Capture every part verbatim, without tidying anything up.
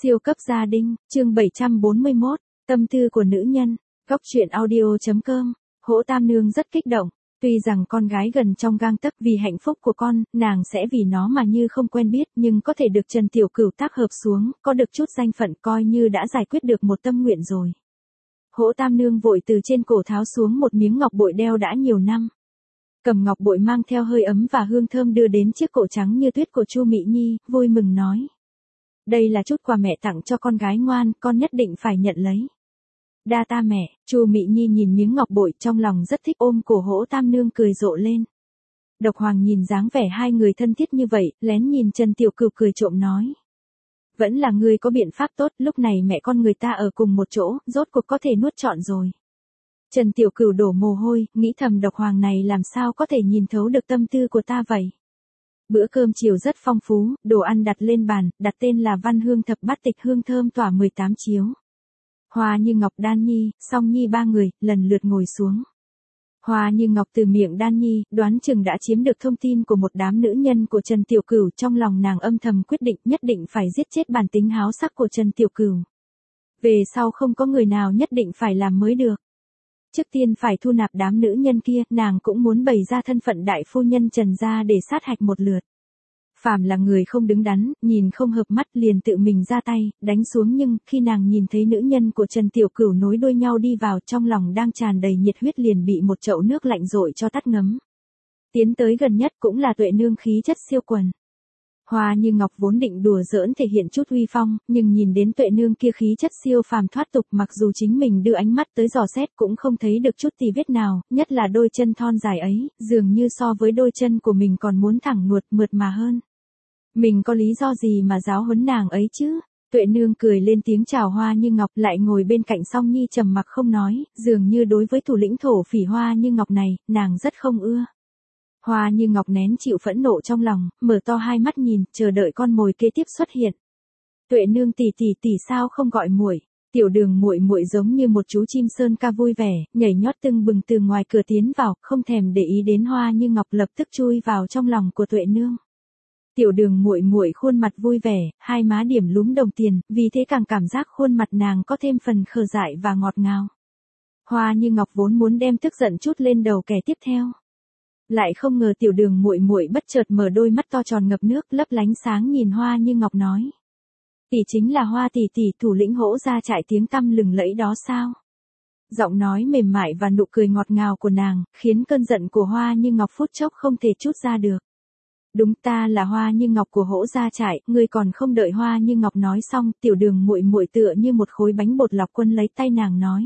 Siêu cấp gia đình, chương bảy trăm bốn mươi mốt, tâm tư của nữ nhân, góc truyện audio.com, Hỗ Tam Nương rất kích động, tuy rằng con gái gần trong gang tấc vì hạnh phúc của con, nàng sẽ vì nó mà như không quen biết nhưng có thể được Trần Tiểu Cửu tác hợp xuống, có được chút danh phận coi như đã giải quyết được một tâm nguyện rồi. Hỗ Tam Nương vội từ trên cổ tháo xuống một miếng ngọc bội đeo đã nhiều năm. Cầm ngọc bội mang theo hơi ấm và hương thơm đưa đến chiếc cổ trắng như tuyết của Chu Mị Nhi, vui mừng nói. Đây là chút quà mẹ tặng cho con gái ngoan, con nhất định phải nhận lấy. Đa ta mẹ, Chu Mị Nhi nhìn miếng ngọc bội trong lòng rất thích ôm cổ Hỗ Tam Nương cười rộ lên. Độc Hoàng nhìn dáng vẻ hai người thân thiết như vậy, lén nhìn Trần Tiểu Cửu cười trộm nói. Vẫn là ngươi có biện pháp tốt, lúc này mẹ con người ta ở cùng một chỗ, rốt cuộc có thể nuốt trọn rồi. Trần Tiểu Cửu đổ mồ hôi, nghĩ thầm Độc Hoàng này làm sao có thể nhìn thấu được tâm tư của ta vậy. Bữa cơm chiều rất phong phú, đồ ăn đặt lên bàn, đặt tên là Văn Hương Thập Bát Tịch hương thơm tỏa mười tám chiếu. Hoa Như Ngọc, Đan Nhi, Song Nhi ba người, lần lượt ngồi xuống. Hoa Như Ngọc từ miệng Đan Nhi, đoán chừng đã chiếm được thông tin của một đám nữ nhân của Trần Tiểu Cửu, trong lòng nàng âm thầm quyết định nhất định phải giết chết bản tính háo sắc của Trần Tiểu Cửu. Về sau không có người nào nhất định phải làm mới được. Trước tiên phải thu nạp đám nữ nhân kia, nàng cũng muốn bày ra thân phận đại phu nhân Trần gia để sát hạch một lượt. Phàm là người không đứng đắn, nhìn không hợp mắt liền tự mình ra tay, đánh xuống, nhưng khi nàng nhìn thấy nữ nhân của Trần Tiểu Cửu nối đuôi nhau đi vào, trong lòng đang tràn đầy nhiệt huyết liền bị một chậu nước lạnh rội cho tắt ngấm. Tiến tới gần nhất cũng là Tuệ Nương khí chất siêu quần. Hoa Như Ngọc vốn định đùa giỡn thể hiện chút uy phong, nhưng nhìn đến Tuệ Nương kia khí chất siêu phàm thoát tục, mặc dù chính mình đưa ánh mắt tới dò xét cũng không thấy được chút tì vết nào, nhất là đôi chân thon dài ấy, dường như so với đôi chân của mình còn muốn thẳng nuột mượt mà hơn. Mình có lý do gì mà giáo huấn nàng ấy chứ? Tuệ Nương cười lên tiếng chào Hoa Như Ngọc, lại ngồi bên cạnh Song Nhi trầm mặc không nói, dường như đối với thủ lĩnh thổ phỉ Hoa Như Ngọc này, nàng rất không ưa. Hoa Như Ngọc nén chịu phẫn nộ trong lòng, mở to hai mắt nhìn, chờ đợi con mồi kế tiếp xuất hiện. Tuệ Nương tỷ tỷ tỷ sao không gọi muội? Tiểu Đường muội muội giống như một chú chim sơn ca vui vẻ, nhảy nhót tưng bừng từ ngoài cửa tiến vào, không thèm để ý đến Hoa Như Ngọc, lập tức chui vào trong lòng của Tuệ Nương. Tiểu Đường muội muội khuôn mặt vui vẻ, hai má điểm lúm đồng tiền, vì thế càng cảm giác khuôn mặt nàng có thêm phần khờ dại và ngọt ngào. Hoa Như Ngọc vốn muốn đem tức giận chút lên đầu kẻ tiếp theo. Lại không ngờ Tiểu Đường muội muội bất chợt mở đôi mắt to tròn ngập nước, lấp lánh sáng nhìn Hoa Như Ngọc nói. Tỷ chính là Hoa tỷ tỷ thủ lĩnh Hỗ gia trại tiếng tăm lừng lẫy đó sao? Giọng nói mềm mại và nụ cười ngọt ngào của nàng, khiến cơn giận của Hoa Như Ngọc phút chốc không thể trút ra được. Đúng, ta là Hoa Như Ngọc của Hỗ gia trại, ngươi còn không đợi Hoa Như Ngọc nói xong, Tiểu Đường muội muội tựa như một khối bánh bột lọc quân lấy tay nàng nói.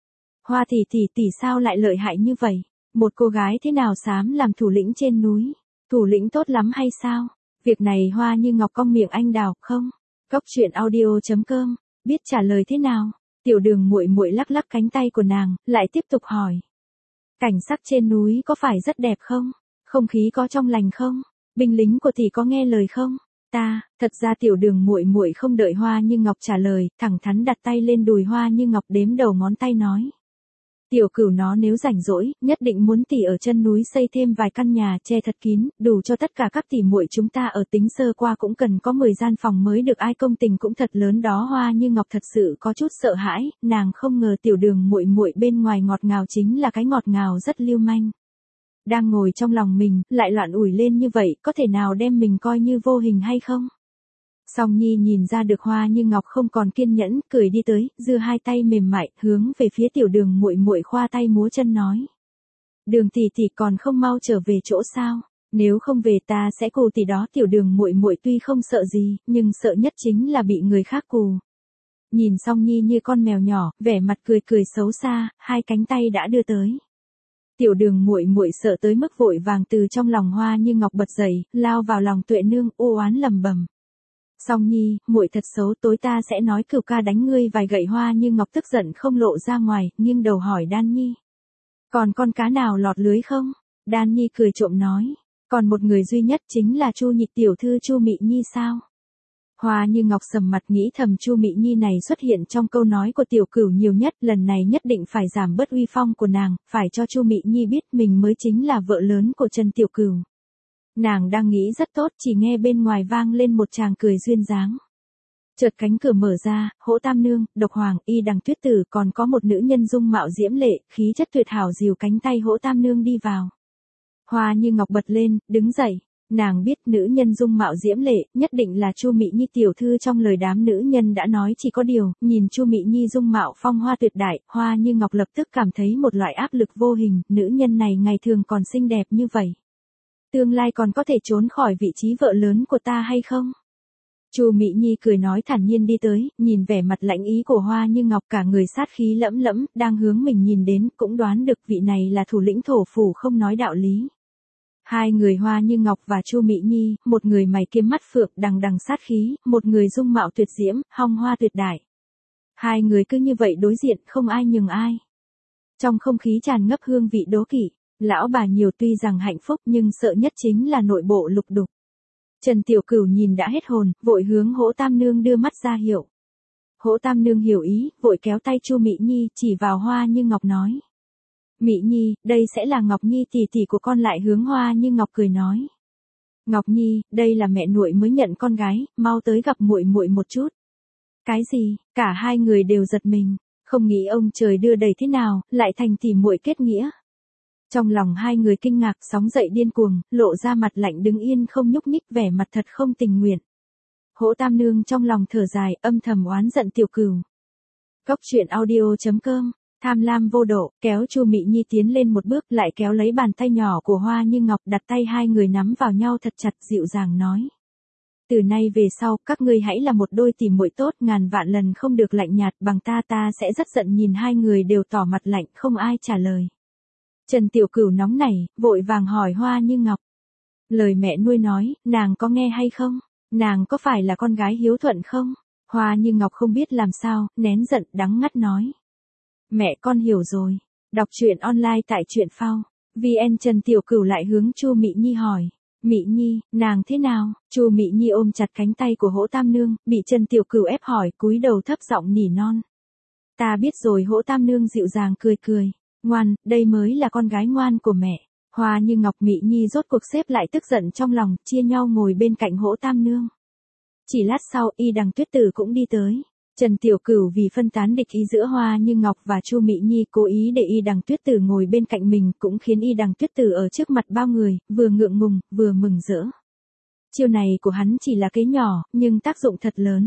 Hoa tỷ tỷ tỷ sao lại lợi hại như vậy? Một cô gái thế nào dám làm thủ lĩnh trên núi? Thủ lĩnh tốt lắm hay sao? Việc này Hoa Như Ngọc cong miệng anh đào, không? Góc truyện audio.com, biết trả lời thế nào? Tiểu Đường muội muội lắc lắc cánh tay của nàng, lại tiếp tục hỏi. Cảnh sắc trên núi có phải rất đẹp không? Không khí có trong lành không? Binh lính của tỷ có nghe lời không? Ta, thật ra Tiểu Đường muội muội không đợi Hoa Như Ngọc trả lời, thẳng thắn đặt tay lên đùi Hoa Như Ngọc đếm đầu ngón tay nói. Tiểu Cửu nó nếu rảnh rỗi, nhất định muốn tỷ ở chân núi xây thêm vài căn nhà che thật kín, đủ cho tất cả các tỷ muội chúng ta ở, tính sơ qua cũng cần có mười gian phòng mới được, ai công tình cũng thật lớn đó. Hoa Như Ngọc thật sự có chút sợ hãi, nàng không ngờ Tiểu Đường muội muội bên ngoài ngọt ngào chính là cái ngọt ngào rất lưu manh. Đang ngồi trong lòng mình, lại loạn ủi lên như vậy, có thể nào đem mình coi như vô hình hay không? Song Nhi nhìn ra được Hoa Như Ngọc không còn kiên nhẫn, cười đi tới, giơ hai tay mềm mại, hướng về phía Tiểu Đường muội muội khoa tay múa chân nói. Đường tỷ tỷ còn không mau trở về chỗ sao? Nếu không về ta sẽ cù tỷ đó. Tiểu Đường muội muội tuy không sợ gì, nhưng sợ nhất chính là bị người khác cù. Nhìn Song Nhi như con mèo nhỏ, vẻ mặt cười cười xấu xa, hai cánh tay đã đưa tới. Tiểu Đường muội muội sợ tới mức vội vàng từ trong lòng Hoa Như Ngọc bật dậy, lao vào lòng Tuệ Nương, u oán lầm bầm. Song Nhi, muội thật xấu, tối ta sẽ nói Cửu ca đánh ngươi vài gậy. Hoa Như Ngọc tức giận không lộ ra ngoài, nghiêng đầu hỏi Đan Nhi. Còn con cá nào lọt lưới không? Đan Nhi cười trộm nói. Còn một người duy nhất chính là Chu Nhị tiểu thư Chu Mị Nhi sao? Hoa Như Ngọc sầm mặt nghĩ thầm Chu Mị Nhi này xuất hiện trong câu nói của Tiểu Cửu nhiều nhất, lần này nhất định phải giảm bớt uy phong của nàng, phải cho Chu Mị Nhi biết mình mới chính là vợ lớn của Trần Tiểu Cửu. Nàng đang nghĩ rất tốt, chỉ nghe bên ngoài vang lên một tràng cười duyên dáng. Chợt cánh cửa mở ra, Hỗ Tam Nương, Độc Hoàng, Y Đằng Tuyết Tử còn có một nữ nhân dung mạo diễm lệ, khí chất tuyệt hảo dìu cánh tay Hỗ Tam Nương đi vào. Hoa Như Ngọc bật lên, đứng dậy. Nàng biết nữ nhân dung mạo diễm lệ, nhất định là Chu Mị Nhi tiểu thư trong lời đám nữ nhân đã nói, chỉ có điều, nhìn Chu Mị Nhi dung mạo phong hoa tuyệt đại, Hoa Như Ngọc lập tức cảm thấy một loại áp lực vô hình, nữ nhân này ngày thường còn xinh đẹp như vậy. Tương lai còn có thể trốn khỏi vị trí vợ lớn của ta hay không? Chu Mị Nhi cười nói thản nhiên đi tới, nhìn vẻ mặt lãnh ý của Hoa Như Ngọc cả người sát khí lẫm lẫm, đang hướng mình nhìn đến, cũng đoán được vị này là thủ lĩnh thổ phủ không nói đạo lý. Hai người Hoa Như Ngọc và Chu Mị Nhi, một người mày kiếm mắt phượng đằng đằng sát khí, một người dung mạo tuyệt diễm, hong hoa tuyệt đại. Hai người cứ như vậy đối diện không ai nhường ai. Trong không khí tràn ngập hương vị đố kỵ, lão bà nhiều tuy rằng hạnh phúc nhưng sợ nhất chính là nội bộ lục đục. Trần Tiểu Cửu nhìn đã hết hồn, vội hướng Hỗ Tam Nương đưa mắt ra hiệu. Hỗ Tam Nương hiểu ý, vội kéo tay Chu Mị Nhi chỉ vào Hoa Như Ngọc nói. Mị Nhi, đây sẽ là Ngọc Nhi tỷ tỷ của con, lại hướng Hoa Như Ngọc cười nói. Ngọc Nhi, đây là mẹ nuội mới nhận con gái, mau tới gặp muội muội một chút. Cái gì? Cả hai người đều giật mình, không nghĩ ông trời đưa đầy thế nào, lại thành tỷ muội kết nghĩa. Trong lòng hai người kinh ngạc sóng dậy điên cuồng, lộ ra mặt lạnh đứng yên không nhúc nhích, vẻ mặt thật không tình nguyện. Hỗ Tam Nương trong lòng thở dài, âm thầm oán giận Tiểu Cửu. Góc truyện audio chấm com. Tham lam vô độ, kéo Chu Mị Nhi tiến lên một bước, lại kéo lấy bàn tay nhỏ của Hoa Như Ngọc, đặt tay hai người nắm vào nhau thật chặt, dịu dàng nói. Từ nay về sau, các ngươi hãy là một đôi tỷ muội tốt, ngàn vạn lần không được lạnh nhạt, bằng ta ta sẽ rất giận. Nhìn hai người đều tỏ mặt lạnh, không ai trả lời. Trần Tiểu Cửu nóng nảy, vội vàng hỏi Hoa Như Ngọc. Lời mẹ nuôi nói, nàng có nghe hay không? Nàng có phải là con gái hiếu thuận không? Hoa Như Ngọc không biết làm sao, nén giận, đắng ngắt nói. Mẹ con hiểu rồi. Đọc truyện online tại truyện phao. vê en. Trần Tiểu Cửu lại hướng Chu Mị Nhi hỏi. Mị Nhi, nàng thế nào? Chu Mị Nhi ôm chặt cánh tay của Hỗ Tam Nương, bị Trần Tiểu Cửu ép hỏi, cúi đầu thấp giọng nỉ non. Ta biết rồi. Hỗ Tam Nương dịu dàng cười cười. Ngoan, đây mới là con gái ngoan của mẹ. Hoa Như Ngọc Mị Nhi rốt cuộc xếp lại tức giận trong lòng, chia nhau ngồi bên cạnh Hỗ Tam Nương. Chỉ lát sau, Y Đằng Tuyết Tử cũng đi tới. Trần Tiểu Cửu vì phân tán địch ý giữa Hoa Như Ngọc và Chu Mị Nhi, cố ý để Y Đằng Tuyết Tử ngồi bên cạnh mình, cũng khiến Y Đằng Tuyết Tử ở trước mặt bao người, vừa ngượng ngùng, vừa mừng rỡ. Chiêu này của hắn chỉ là kế nhỏ, nhưng tác dụng thật lớn.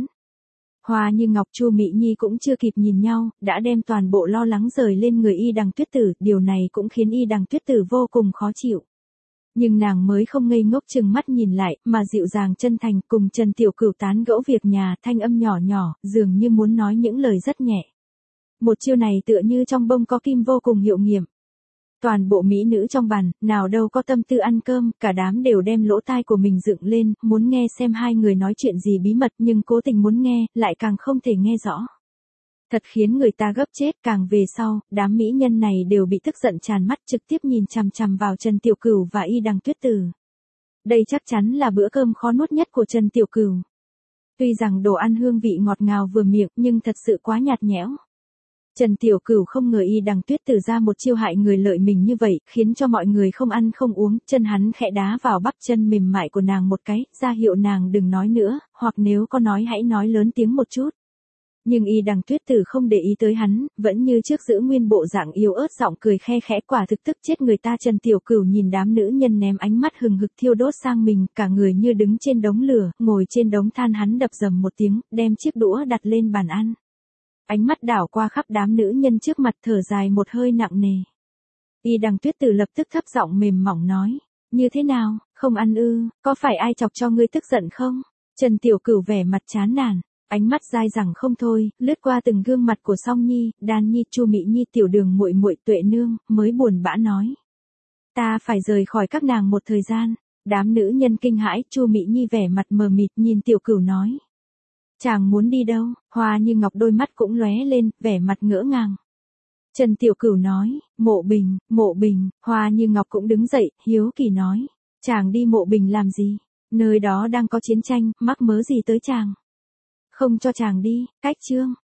Hoa Như Ngọc Chu Mị Nhi cũng chưa kịp nhìn nhau, đã đem toàn bộ lo lắng rời lên người Y Đằng Tuyết Tử, điều này cũng khiến Y Đằng Tuyết Tử vô cùng khó chịu. Nhưng nàng mới không ngây ngốc chừng mắt nhìn lại, mà dịu dàng chân thành cùng Trần Tiểu Cửu tán gẫu việc nhà, thanh âm nhỏ nhỏ, dường như muốn nói những lời rất nhẹ. Một chiêu này tựa như trong bông có kim vô cùng hiệu nghiệm. Toàn bộ mỹ nữ trong bàn, nào đâu có tâm tư ăn cơm, cả đám đều đem lỗ tai của mình dựng lên, muốn nghe xem hai người nói chuyện gì bí mật, nhưng cố tình muốn nghe, lại càng không thể nghe rõ. Thật khiến người ta gấp chết, càng về sau, đám mỹ nhân này đều bị tức giận tràn mắt, trực tiếp nhìn chằm chằm vào Trần Tiểu Cửu và Y Đằng Tuyết Tử. Đây chắc chắn là bữa cơm khó nuốt nhất của Trần Tiểu Cửu. Tuy rằng đồ ăn hương vị ngọt ngào vừa miệng, nhưng thật sự quá nhạt nhẽo. Trần Tiểu Cửu không ngờ Y Đằng Tuyết Tử ra một chiêu hại người lợi mình như vậy, khiến cho mọi người không ăn không uống, chân hắn khẽ đá vào bắp chân mềm mại của nàng một cái, ra hiệu nàng đừng nói nữa, hoặc nếu có nói hãy nói lớn tiếng một chút. Nhưng Y Đằng Tuyết Tử không để ý tới hắn, vẫn như trước giữ nguyên bộ dạng yếu ớt, giọng cười khe khẽ, quả thực tức chết người ta. Trần Tiểu Cửu nhìn đám nữ nhân ném ánh mắt hừng hực thiêu đốt sang mình, cả người như đứng trên đống lửa, ngồi trên đống than, hắn đập dầm một tiếng, đem chiếc đũa đặt lên bàn ăn. Ánh mắt đảo qua khắp đám nữ nhân trước mặt, thở dài một hơi nặng nề. Y Đằng Tuyết Tử lập tức thấp giọng mềm mỏng nói, như thế nào, không ăn ư, có phải ai chọc cho ngươi tức giận không? Trần Tiểu Cửu vẻ mặt chán nản. Ánh mắt dai dẳng không thôi, lướt qua từng gương mặt của Song Nhi, Đan Nhi, Chu Mị Nhi, Tiểu Đường muội muội, Tuệ Nương, mới buồn bã nói. Ta phải rời khỏi các nàng một thời gian. Đám nữ nhân kinh hãi, Chu Mị Nhi vẻ mặt mờ mịt nhìn Tiểu Cửu nói. Chàng muốn đi đâu? Hoa Như Ngọc đôi mắt cũng lóe lên, vẻ mặt ngỡ ngàng. Trần Tiểu Cửu nói, Mộ Bình, Mộ Bình. Hoa Như Ngọc cũng đứng dậy, hiếu kỳ nói. Chàng đi Mộ Bình làm gì? Nơi đó đang có chiến tranh, mắc mớ gì tới chàng? Không cho chàng đi, cách chương.